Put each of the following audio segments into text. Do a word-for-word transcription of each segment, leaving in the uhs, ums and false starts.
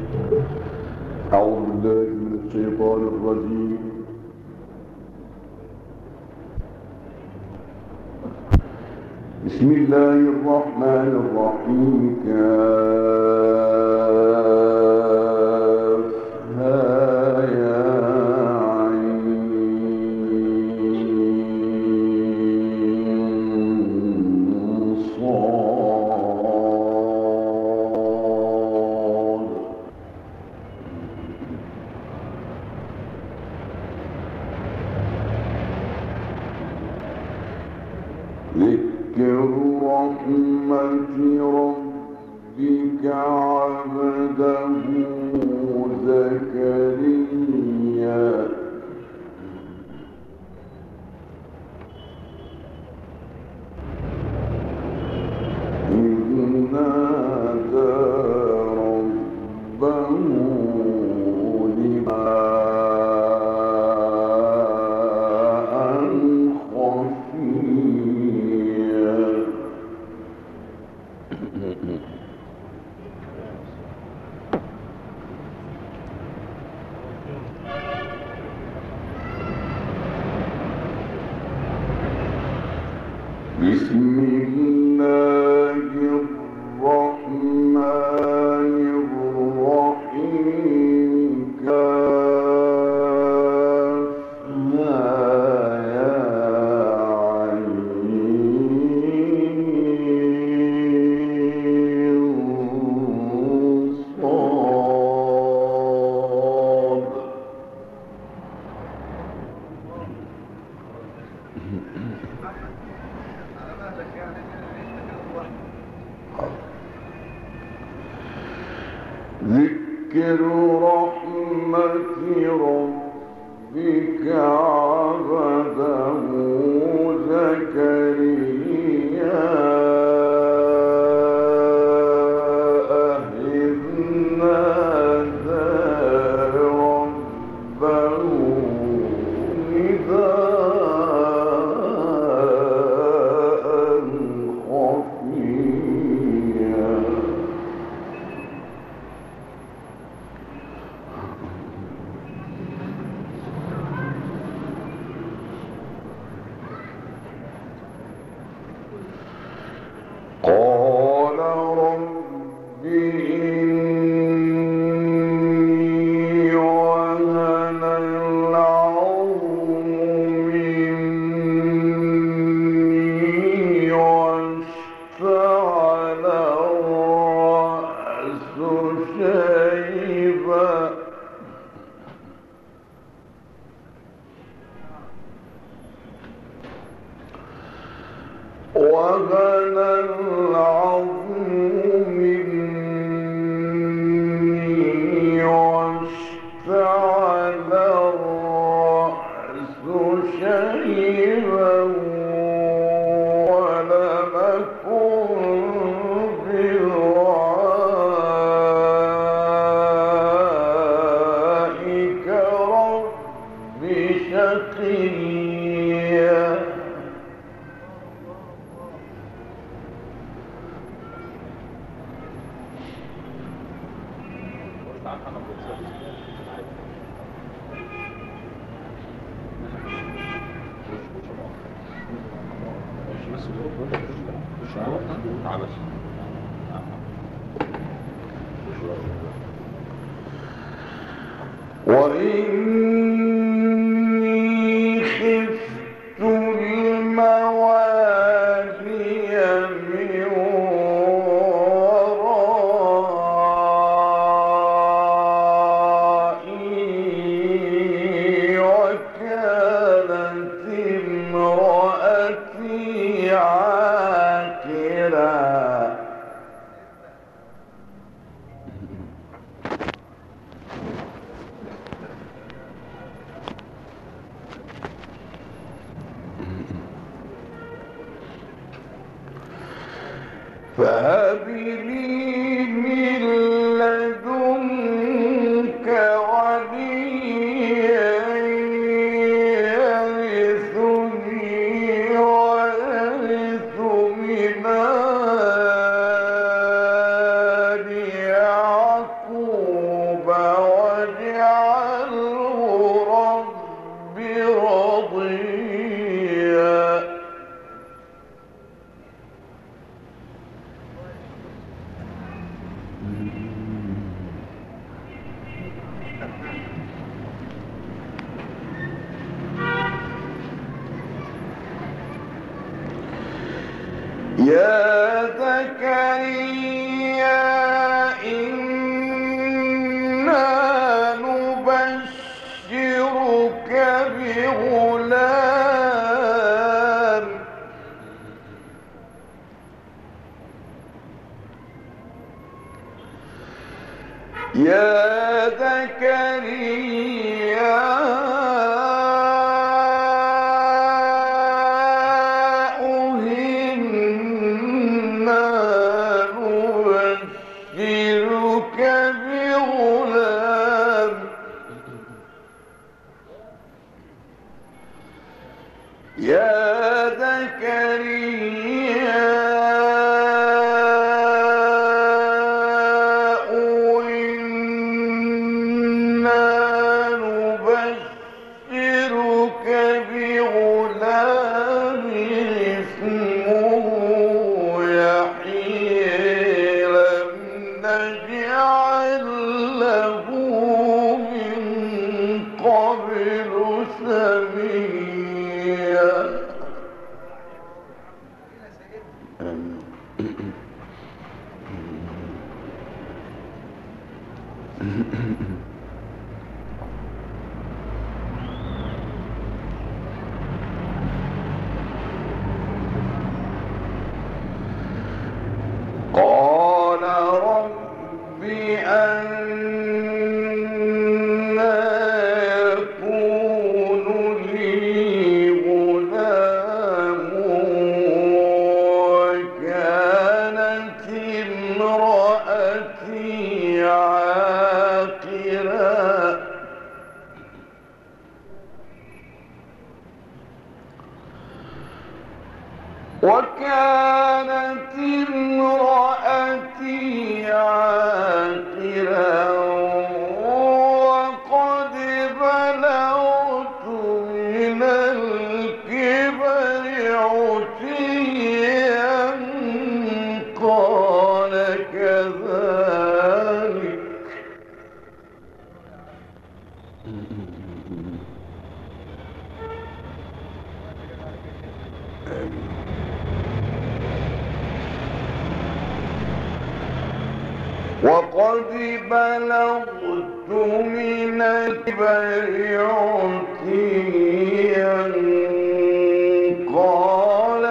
أعوذ بالله من الشيطان الرجيم. بسم الله الرحمن الرحيم. كافها يا عين صاد. ذكر رحمة ربك عبده زكريا إذ نادى ربه نداء خفيا. بسم الله الرحمن الرحيم. كافها يا عين صاد. ذكر رحمة ربك عبده زكريا إذ نادى ربه نداء خفيا. قال رب إني وهن العظم مني واشتعل الرأس شيبا وهن العظم مني واشتعل الرأس شيبا ولم أكن بدعائك رب شقيا. وإني خفت الموالي من ورائي وكانت امرأتي عاقرا. فهب لي من لدنك وليا يرثني ويرث من آل يعقوب زكريا إنا نبشرك بغلام يا زكريا إنا نبشرك بغلام يا زكريا قال رب أنى يكون لي غلام وكانت امرأتي عاقرا وكانت امرأتي عاقرا وقد بلغت من الكبر عتيا قال كذلك وقد بلغت من الكبر عتيا قال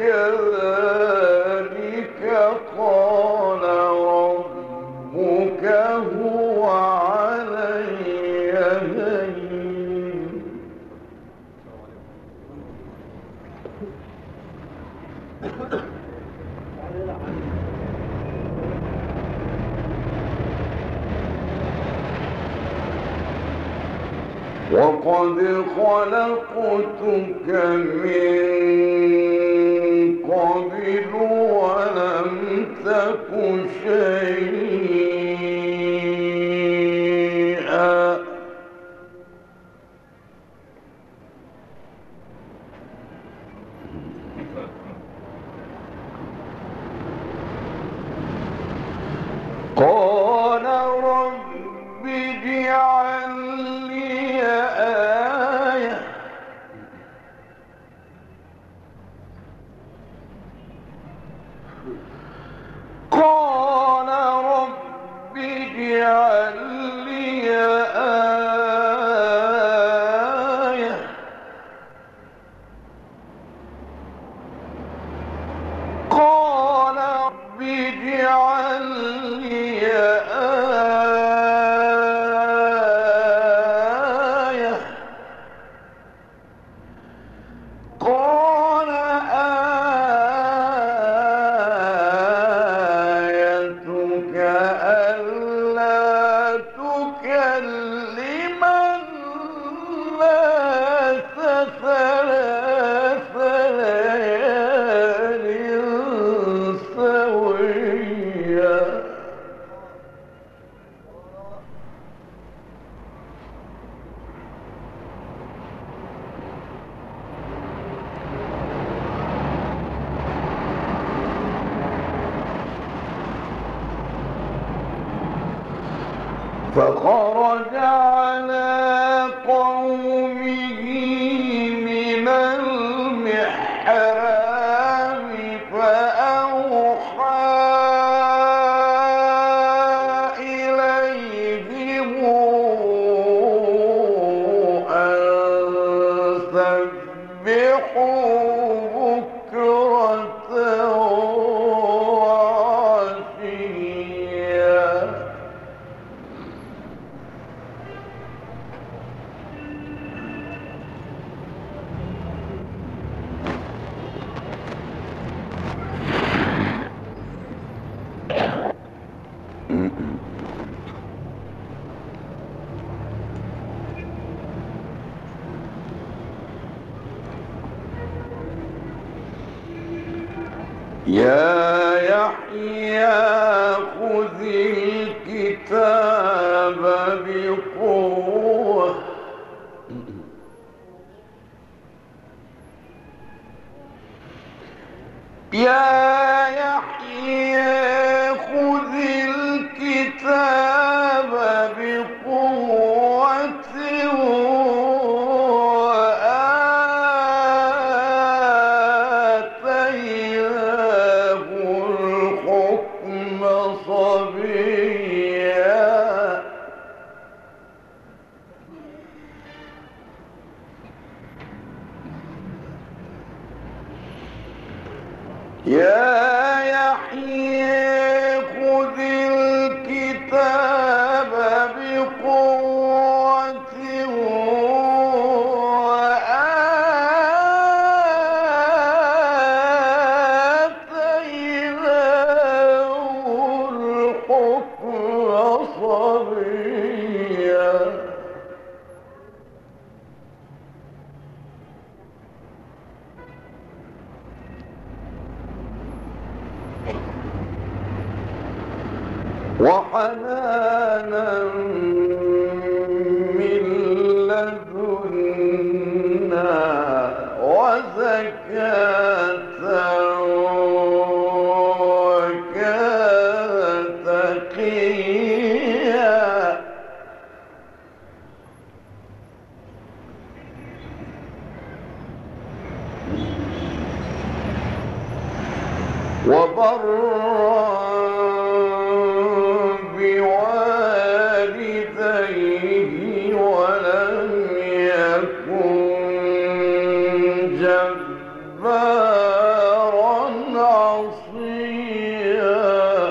كذلك قال ربك هو علي هين وقد خلقتك من قبل ولم تك شيئا قال رب اجعل لي آية قال رب اجعل لي آية قال رب اجعل لي آية قال آيتك ألا تكلم الناس ثلاث ليال سويا فخرج على قومه من المحراب فأوحى بكرة وعشيا يا يحيى خذ الكتاب بقوة يا يحيى خذ الكتاب بقوة يا يحيى خذ الكتاب بقوة وآتيناه الحكم صبيا وحنانا من لدنا وزكاة وكان تقيا وبرا بوالديه ولم يكن جبارا عصيا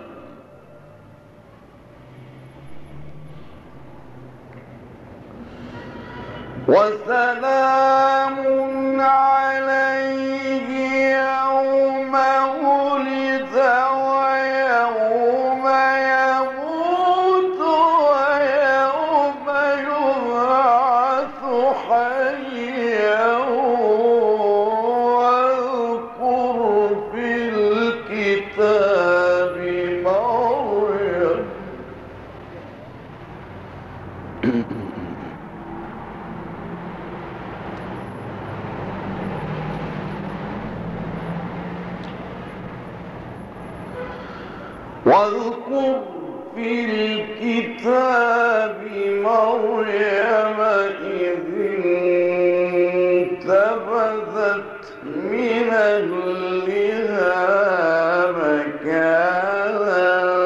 وسلام عليه يوم ولد ويوم يموت ويوم يبعث حيا واذكر في الكتاب مريم واذكر في الكتاب مريم إذ انتبذت من أهلها مكانا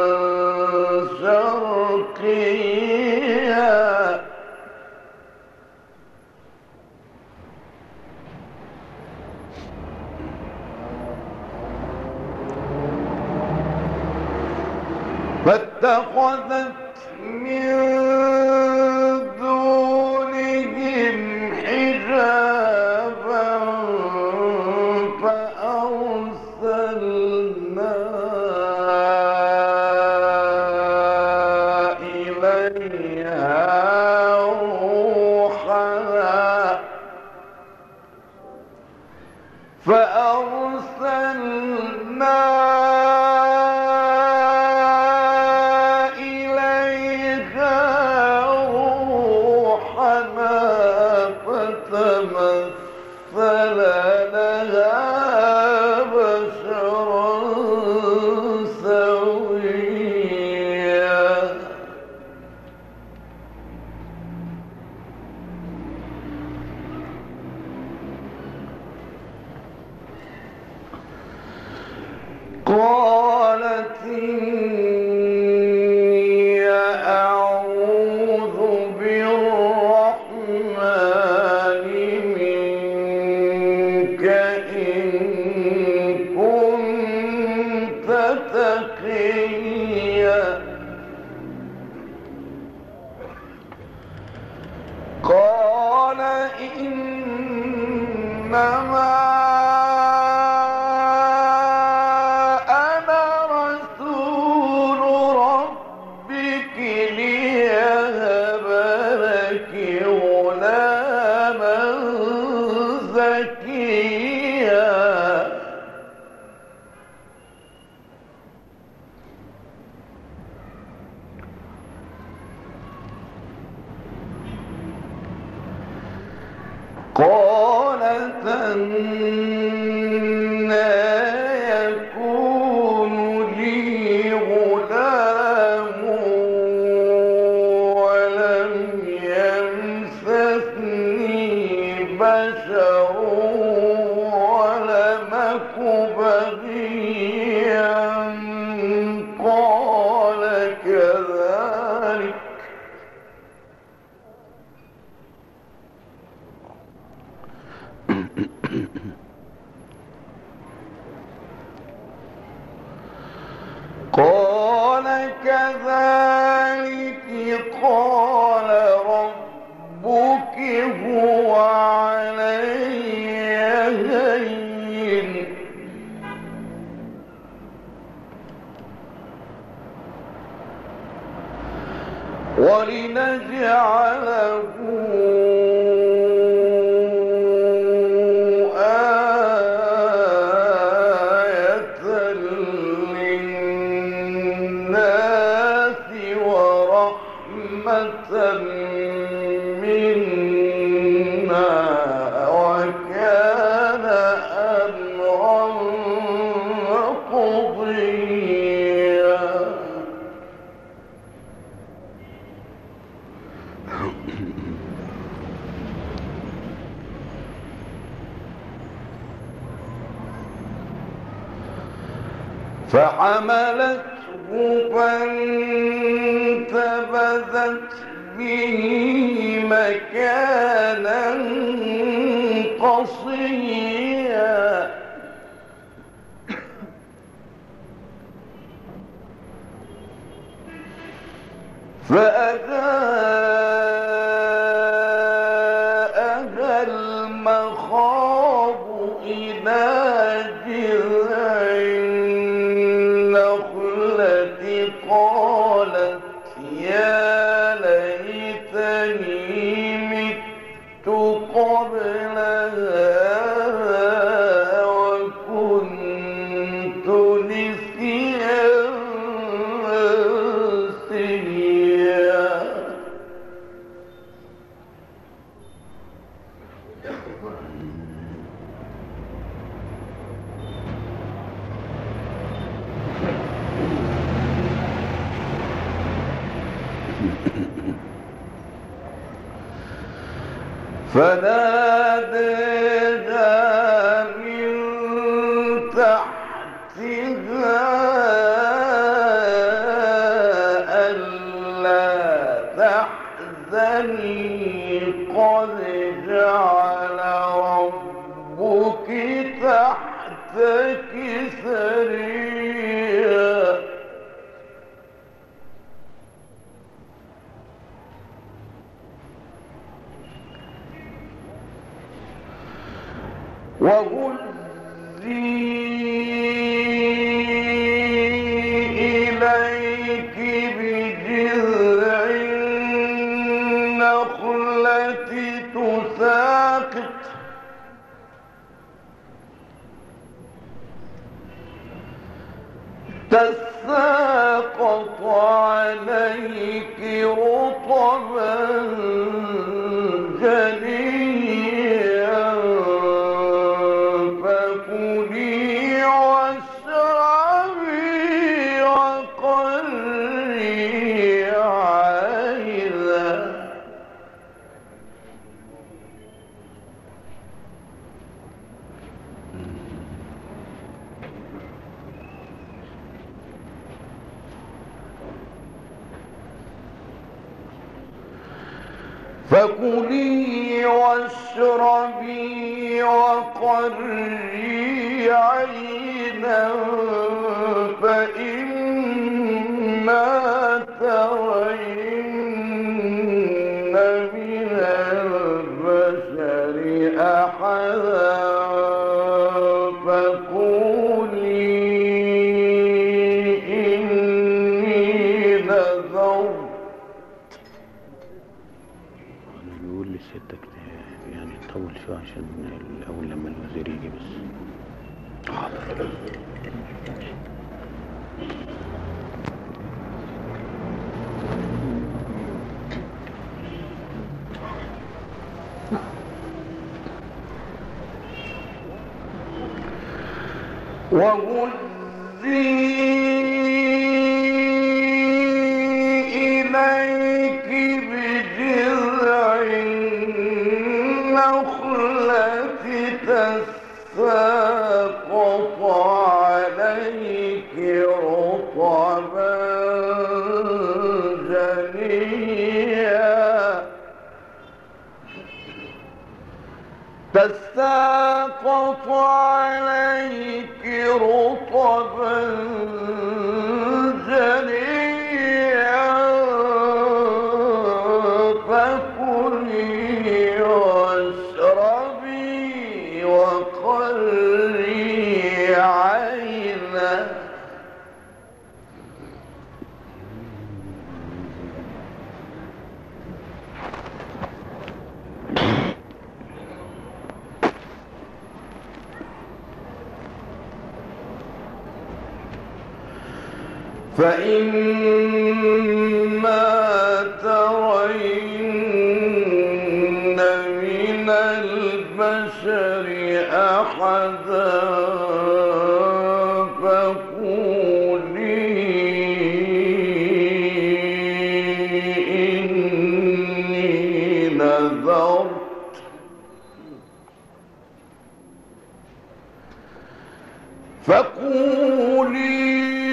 شرقيا فاتخذت من دونهم حجابا فأرسلنا إليها روحنا فأرسلنا إنما أنا رسول ربك ليهب لك غلاما زكيا. قالت أنى يكون لي غلام ولم يمسسني بشر ولم أك بغيا قال كذلك قال كذلك قال ربك هو علي هين ولنجعله منا وكان أمرا قضيا. فحملته فانتبذت به مكانا قصيا. فأجاءها المخاض إلى جذع النخلة قالت يا ليتني مت قبل هذا وكنت نسيا منسيا. فناداها من تحتها ألا تحزني قد جعل ربك تحتك سريا. وهزي إليك بجذع النخلة تساقط تساقط عليك رطبا جنيا فكلي واشربي وقري عينا. فكلي واشربي وقري عينا فإما ترين من البشر ستك يعني تطول شوية عشان الأول لما الوزير يجي بس. حاضر. وهزي إليك بجذع النخلة تساقط عليك رطبا جنيا تساقط عليك رطبا جنيا فكلي واشربي وقري عينا. فإما ترين من البشر أحدا فقولي إني نذرت فقولي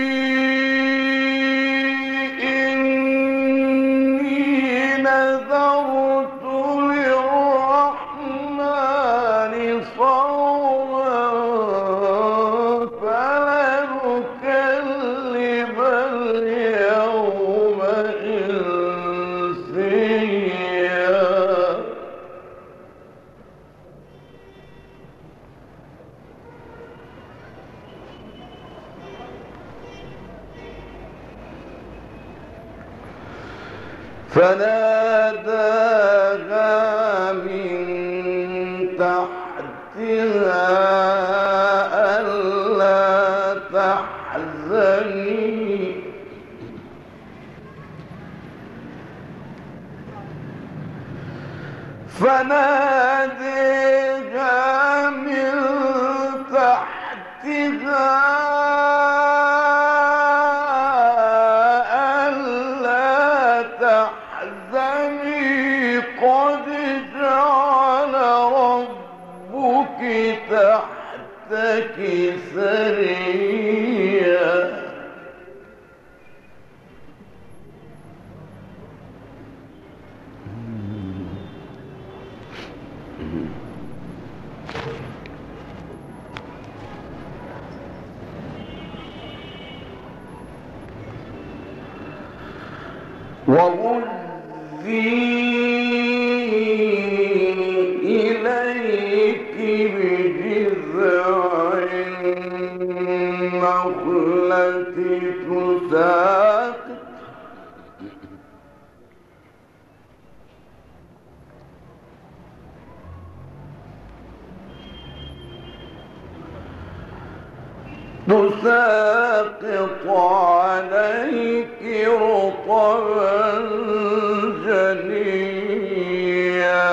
فناداها من تحتها ألا تحزني فناداها من تحتها قد جعل ربك تحتك سريا. وهزي إليك بجذع النخلة تساقط تساقط عليك رطبا جنيا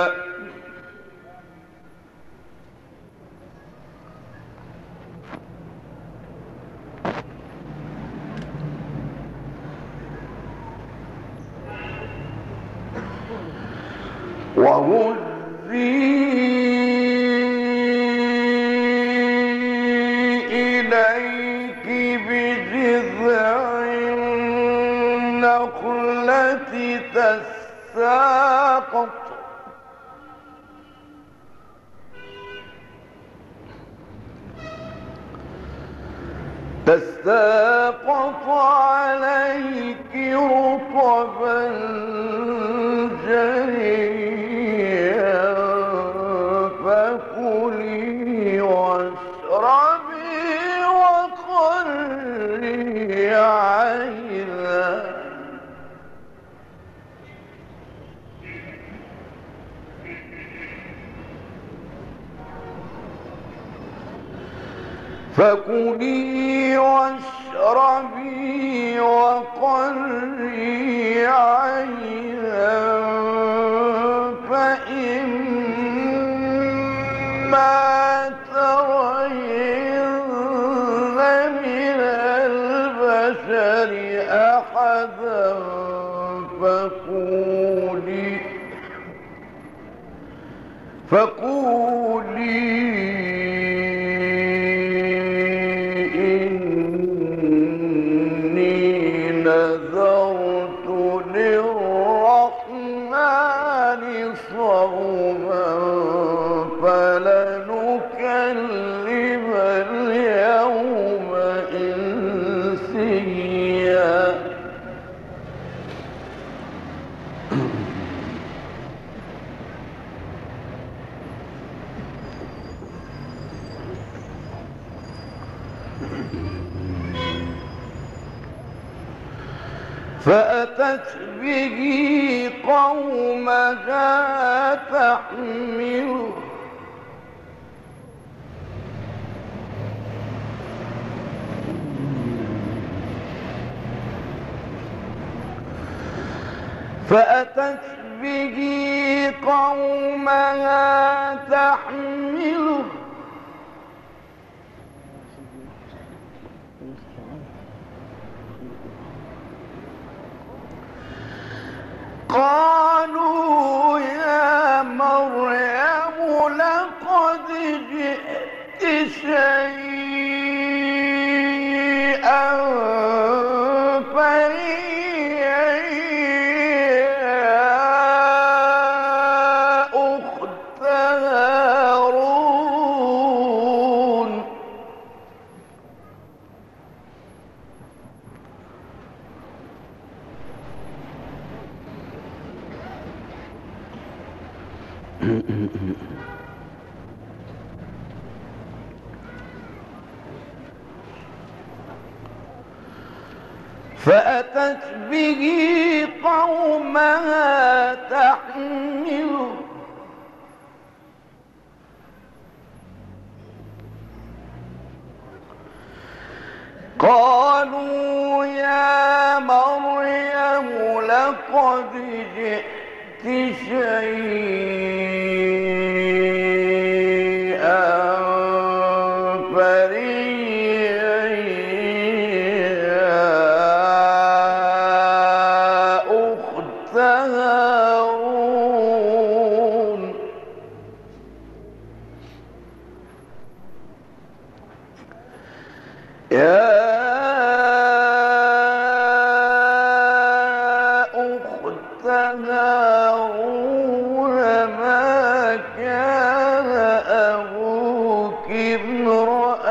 وهزي إليك بجذع النخلة تساقط تساقط عليك رطبا جنيا فكلي واشربي وقري عينا فكلي واشربي وقري عينا فإما ترين من البشر أحدا فقولي فقولي إني نذرت للرحمن صوما فلنكلم اليوم إنسيا. فأتت به قومها تحمله فأتت به قومها تحمله قالوا يا مريم لقد جئت شيئا فريا يا أخت هارون. فأتت به قومها تحمله قالوا يا مريم لقد جئت شيئا فريا يا أخت هارون. يا أخت هارون ما كان أبوك امرأ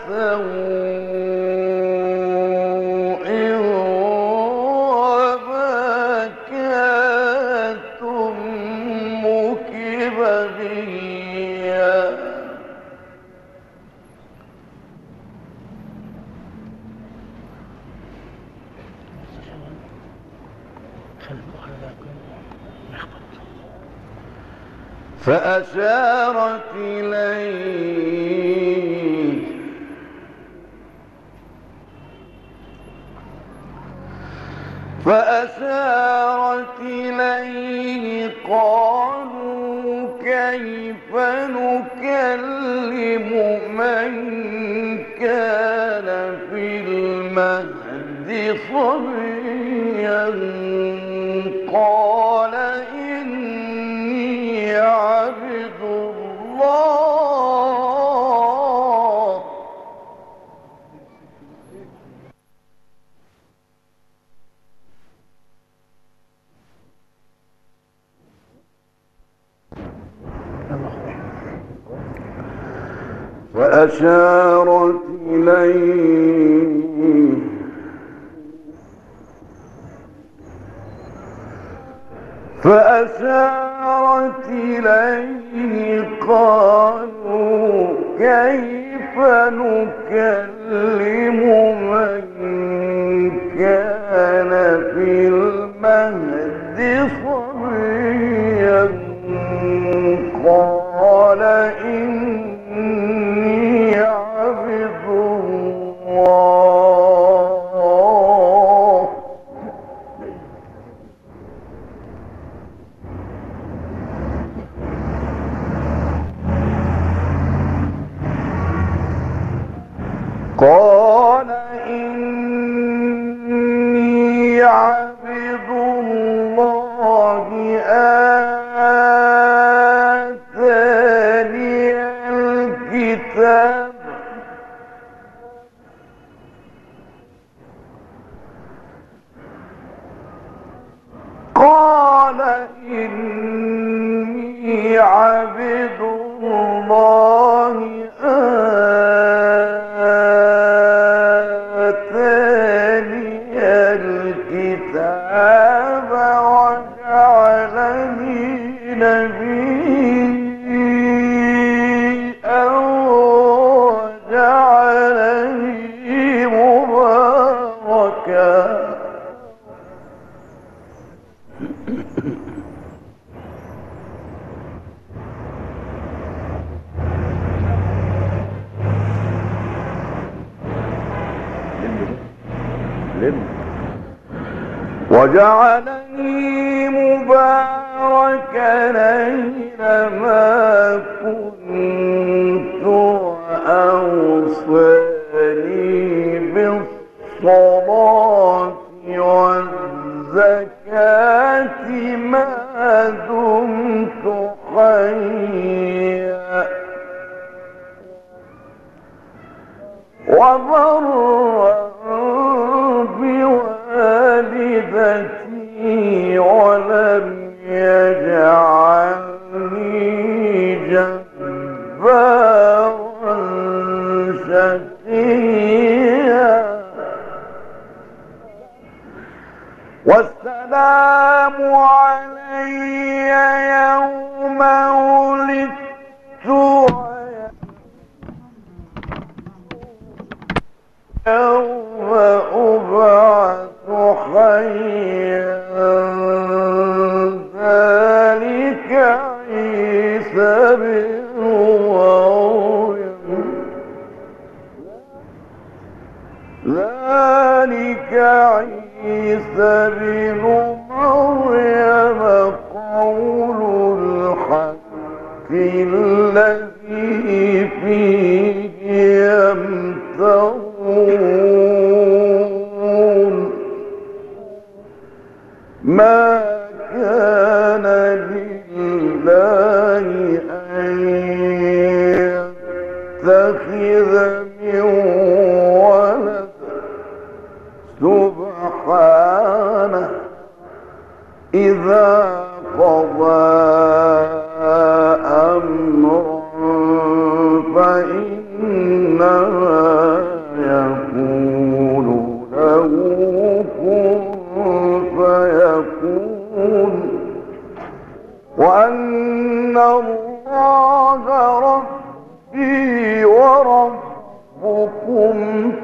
سوء وما كانت أمك بغيا. فأشارت إليه فأشارت إليه قالوا كيف نكلم من كان في المهد صبيا قال إني عبد الله فأشارت إليه فأشارت إليه قالوا كيف نكلم من كان في المهد صبيا قال إني عبد قال إني عبد الله آتاني الكتاب وجعلني نبيا وجعلني مباركا وجعلني مباركا أينما كنت وأوصاني بالصلاة والزكاة ما دمت حيا وبرا بوالدتي ولم يجعلني جبارا شقيا والسلام علي يوم ولدت يوم أبعث حيا ذلك عيسى بن مريم ذلك عيسى بن مريم قول الحق الذي فيه يمترون ما كان لله أن يتخذ من ولد سبحانه إذا قضى أمرا فإنما يقول له كن فيكون وأن الله ربي وربكم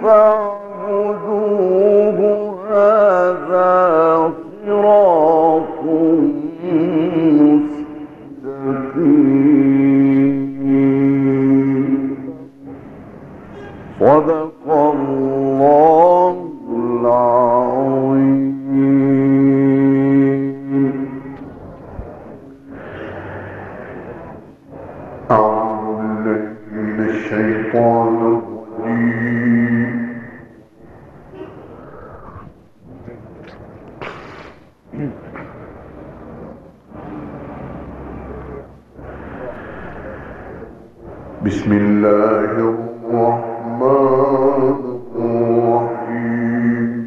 فاعبدوه هذا صراط مستقيم صدق الله العظيم. أعوذ بالله من الشيطان الرجيم. بسم الله الرحمن الرحيم.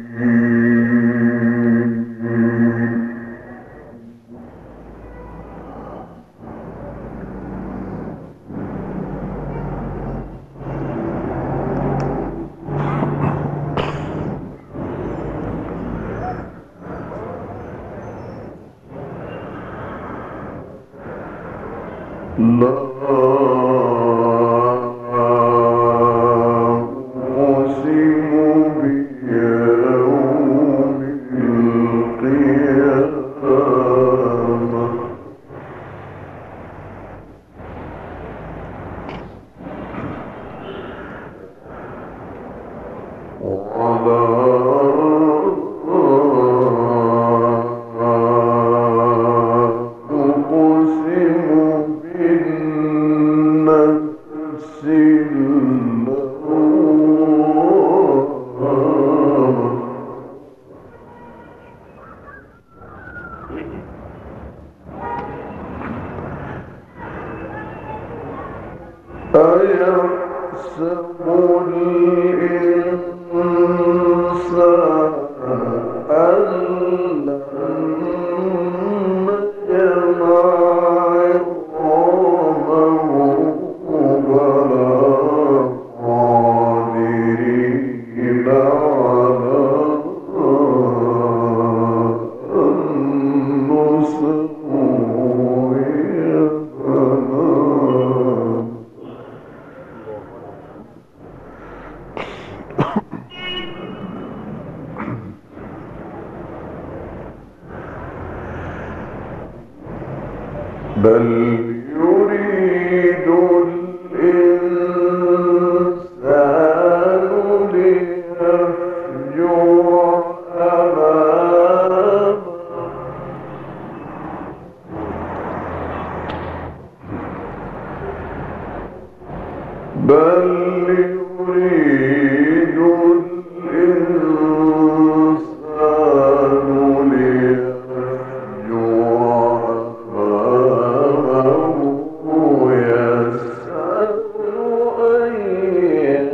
لا أيحسب الإنسان أن لن بل يريد الإنسان ليفجر أمامه بل يريد الإنسان ليفجر أمامه يسأل أيان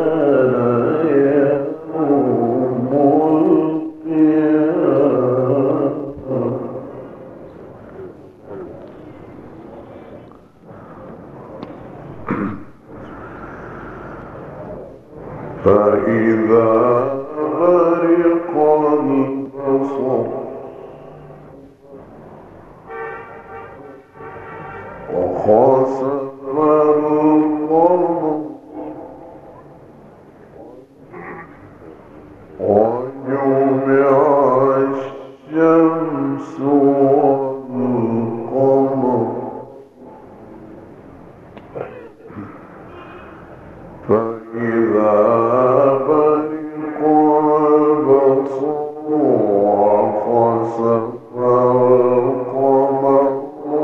يوم القيامة فإذا برق البصر وخسف القمر وجمع الشمس والقمر فإذا برق البصر وخسف القمر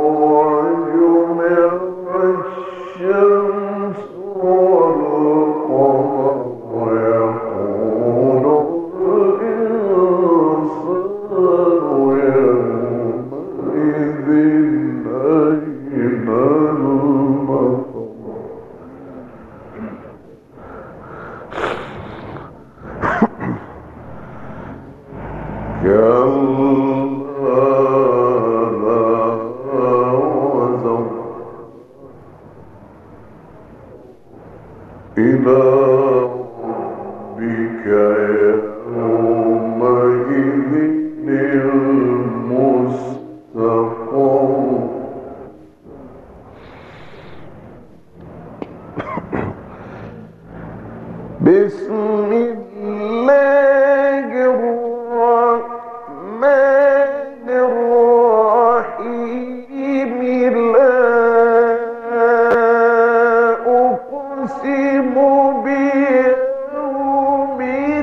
وجمع الشمس والقمر يقول الإنسان يومئذ أين المفر كلا لا وزر إلى ربك يومئذ المستقر بسم الله الرحمن الرحيم لا أقسم بيوم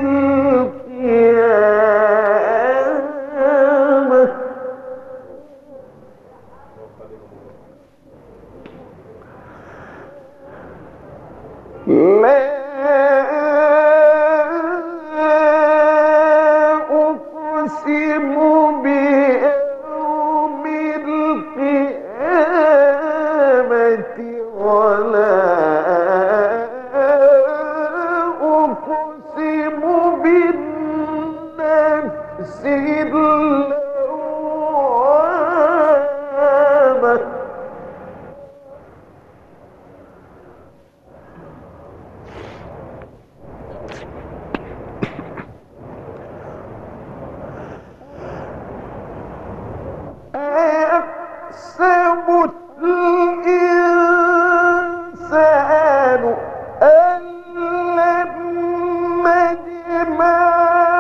القيامة لا أقسم بيوم القيامة ولا أقسم بالنفس اللوامة أيحسب الإنسان أن لن نجمع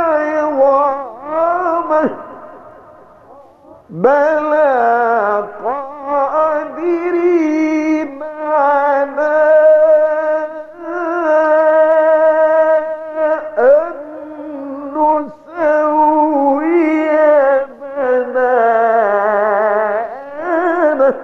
عظامه بلى قادرين على أن نسوي بنانه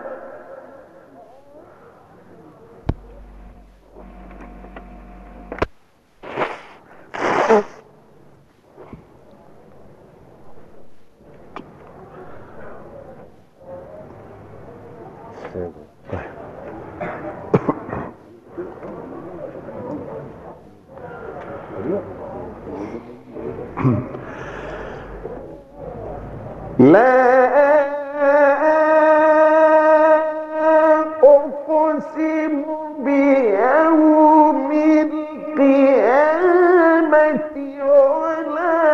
لا أقسم بيوم القيامة ولا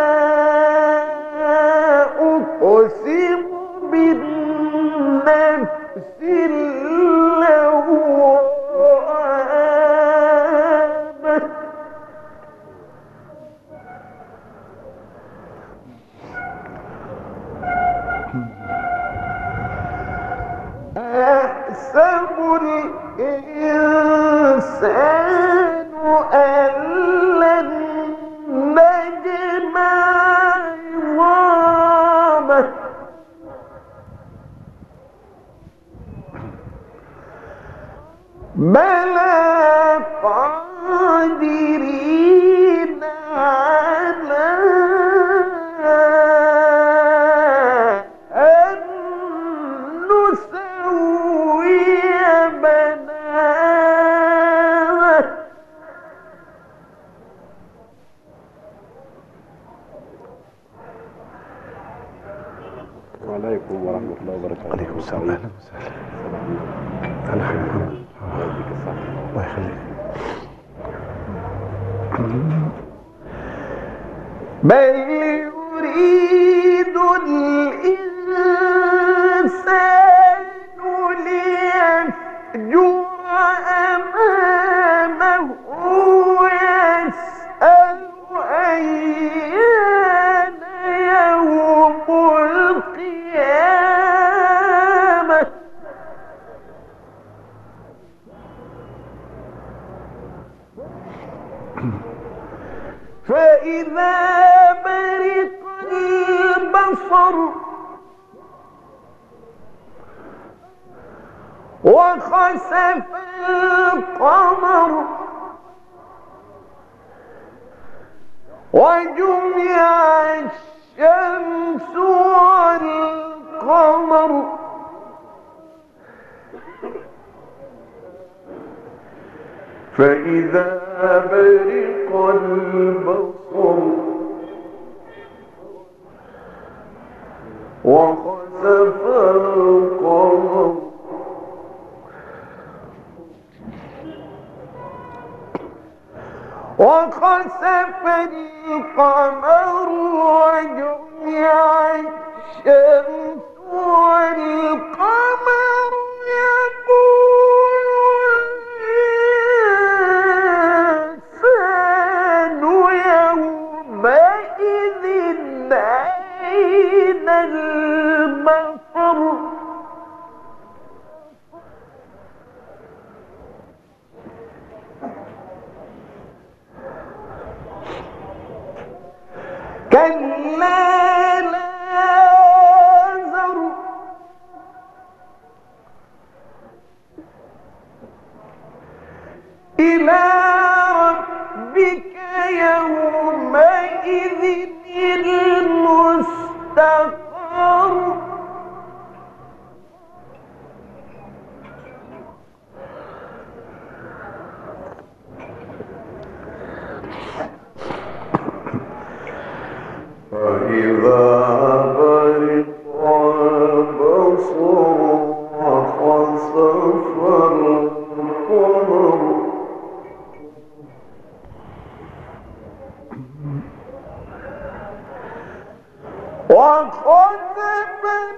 أقسم بالنفس أيحسب الإنسان أن لن نجمع عظامه بلى قادرين على أن نسوي بنانه وعليكم ورحمة الله وبركاته. عليكم السلام. اهلا وسهلا. اهلا حبيبي. يديك الصحة. الله يخليك. بل يريد الإنسان ليفجر أمامه يسأل أيان يوم القيامة فإذا برق البصر وخسف القمر وجمع الشمس والقمر فإذا برق البصر وخسف القمر وخسف القمر وجمع الشمس والقمر يقول الإنسان يومئذ أين المفر كلا لا وزر إلى ربك يومئذ المستقر فإذا برق البصر وخسف القمر وخسف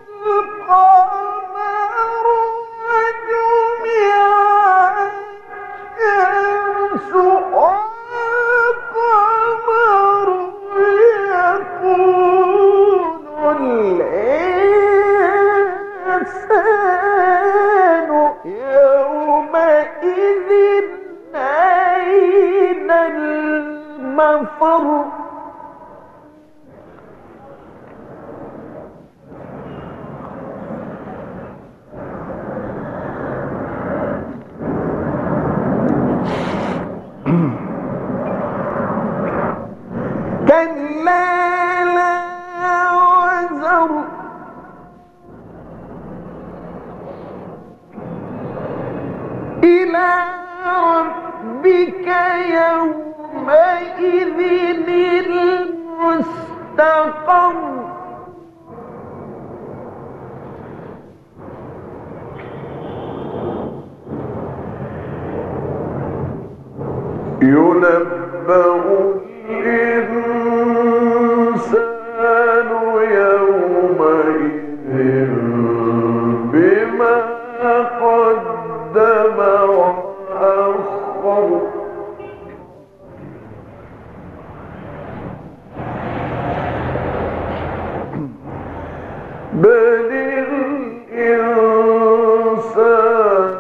القمر وجمع الشمس والقمر يقول الإنسان يومئذ أين المفر كلا لا وزر إلى ربك يومئذ المستقر ينبأ الإنسان يومئذ بما قدم وأخر بل الإنسان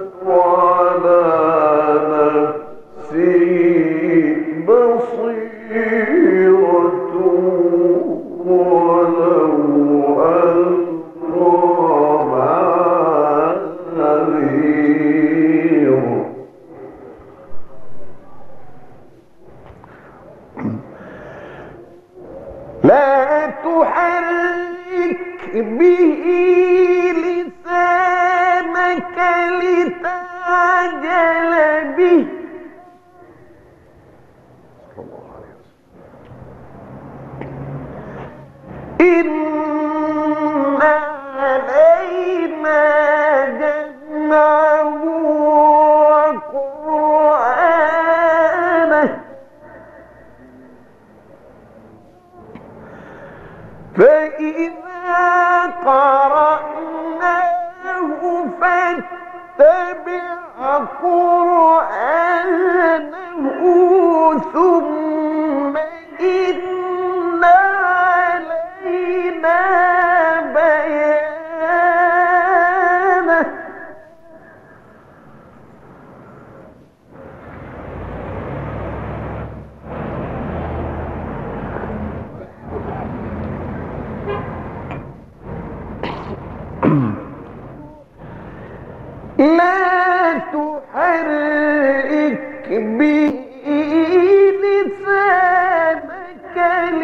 استعجل به صلى الله عليه وسلم. إن علينا جمعه وقرآنه فإذا قرأناه فاتبع قرآنه ثم إن علينا بيانه لا تحرك به لسانك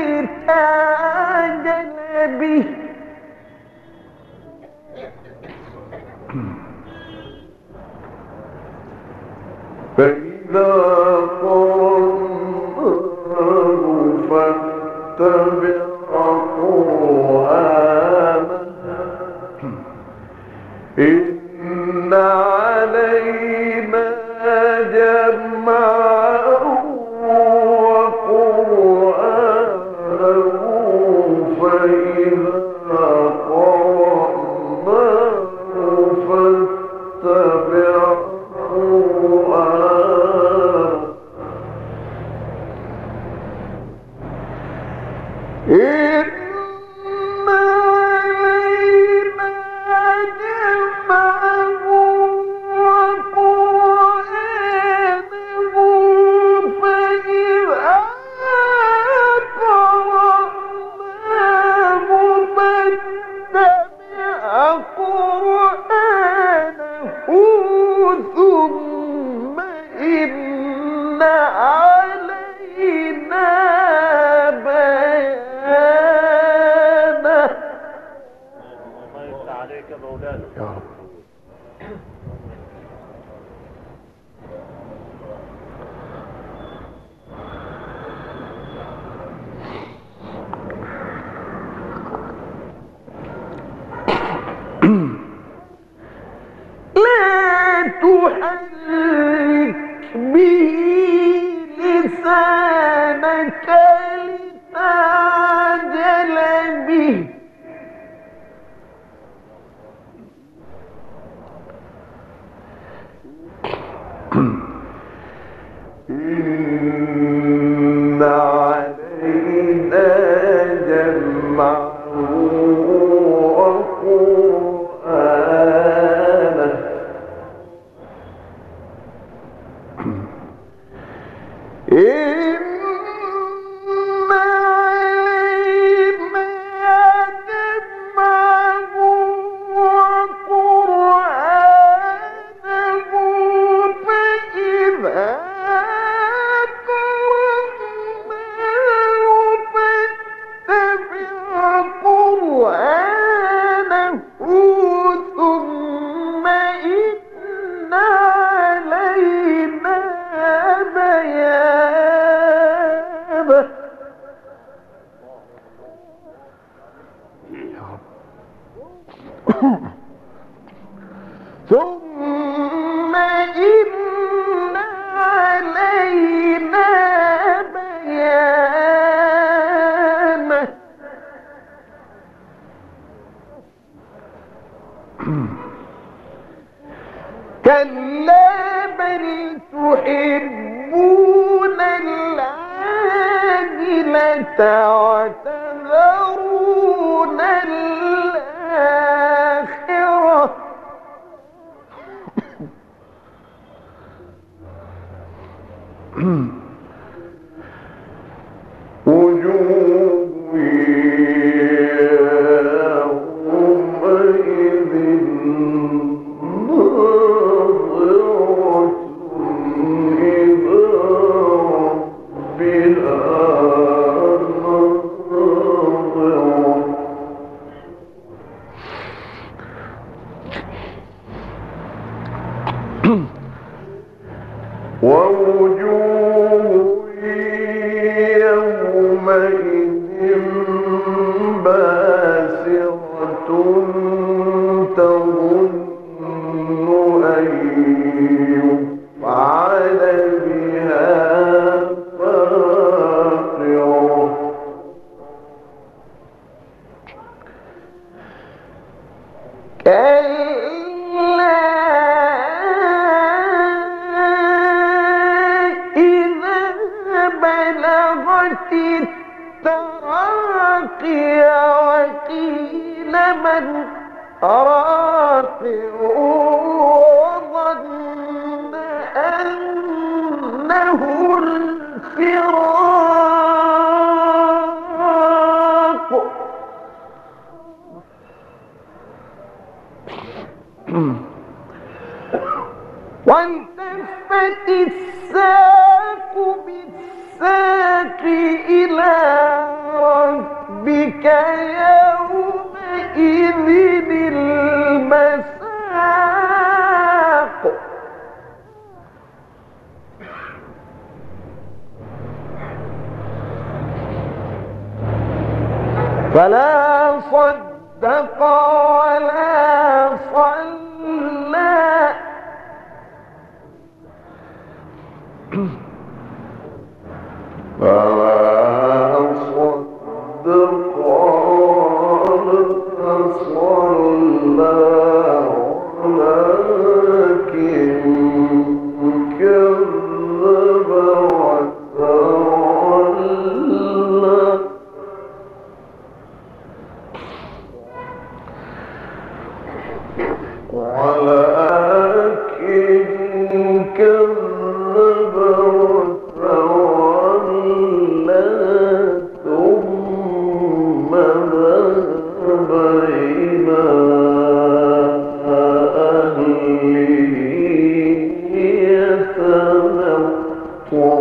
لتعجل به فإذا قرأناه فاتبع قرآنه إن علينا جمعه وقرآنه فإذا قرأناه فاتبع قرآنه إن علينا جمعه وقرآنه فإذا قرأناه فاتبع قرآنه ثم إن علينا بيانه. الله يفتح عليك يا مولانا. يا رب. لا تحرك به لسانك لتعجل به إن علينا جمعه وقرآنه إن علينا جمعه وقرآنه فإذا قرأناه فاتبع قرآنه ثم إن علينا بيانه. يا رب. ثم إن علينا بيانه كلا بل تحبون العاجلة وتذرون الآخرة وجوه يومئذ ناظرة إلى ربها ناظرة ووجوه يومئذ باسرة تظن أن يفعل بها فاقرة كلا إذا بلغت التراقي وقيل من راق وظن أنه الفراق والتفت الساق بالساق إلى ربك يومئذ المساق فلا صدق ولا صلى فلا صدق ولا صلى ولكن كذب وتولى ولكن كذب وتولى ثم ذهب إلى أهله يتمطى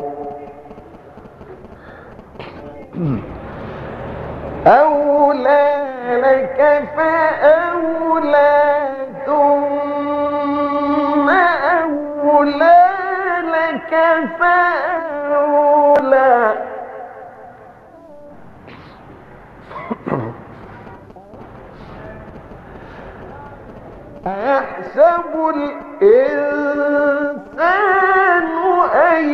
أولى لك فأولى ثم أولى لك فأولى أيحسب الإنسان أن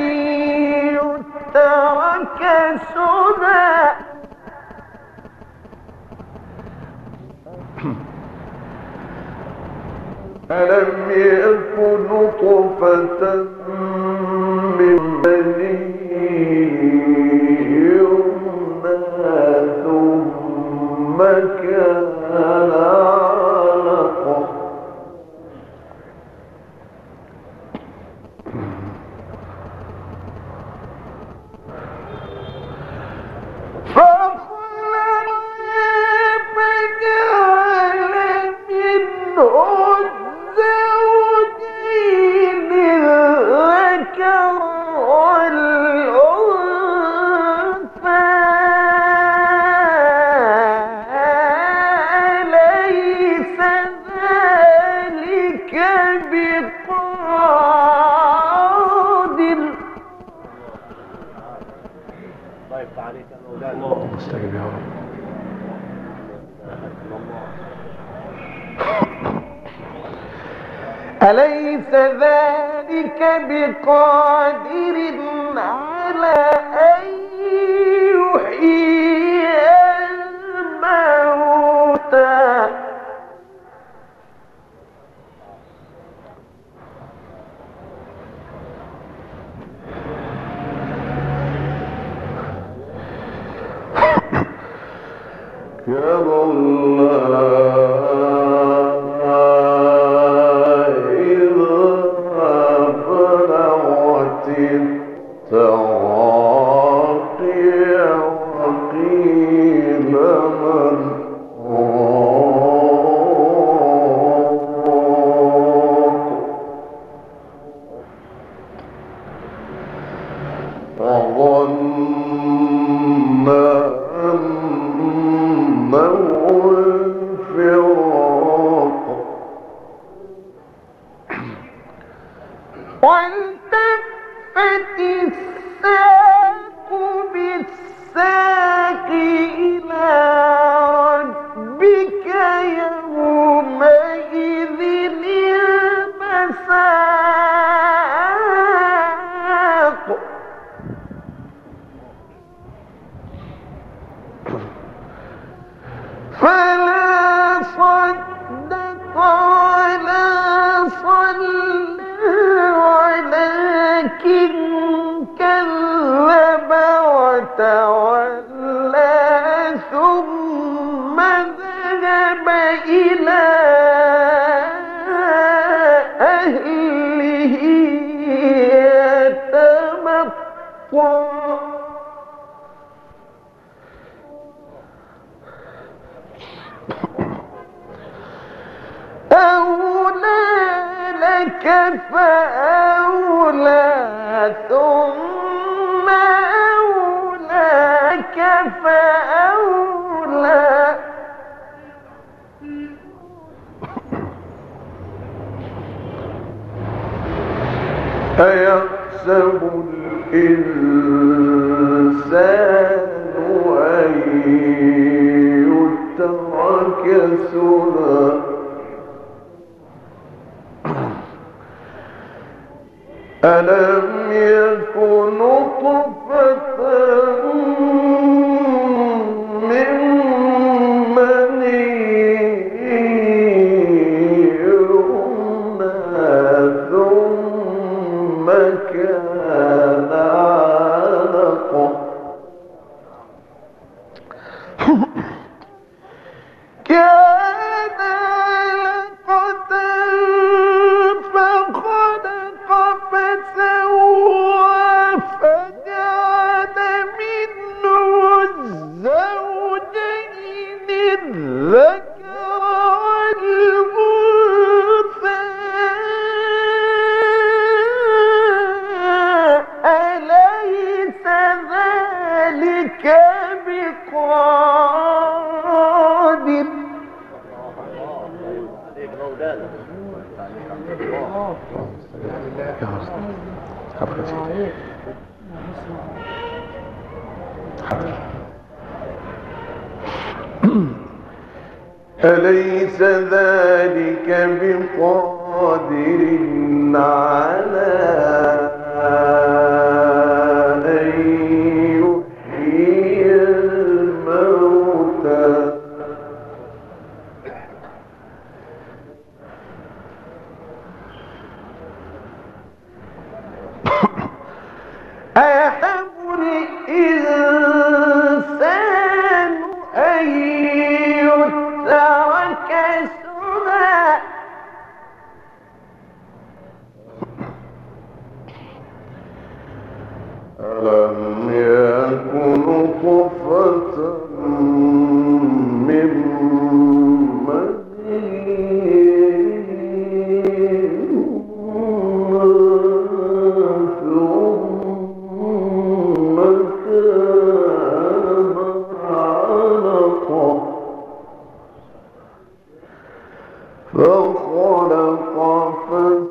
يترك سدى ألم يكن نطفة من مني يمنى ثم كان علقة استجب يا رب. أليس ذلك بقادر على أن يحيي الموتى والتفت والتفت الساق بالساق إلى ربك يومئذ المساق فلا صدق ولا صلى ولكن كذب وتولى ثم ذهب إلى أهله يتمطى أولى لك فأولى ثم أولاك فأولى أيحسب الإنسان أن يترك سدى ألم يكن نطفة من مني يمنى ثم كان علقة كان علقة فخلق فسوى فجعل منه الزوجين الذكر والأنثى أليس ذلك بقادر يا أستاذ حفظ سيدي حفظ أليس ذلك بقادر على أن يحيي الموتى أيحب الإنسان أن يترك سدى ألم يكن نطفة من فخلق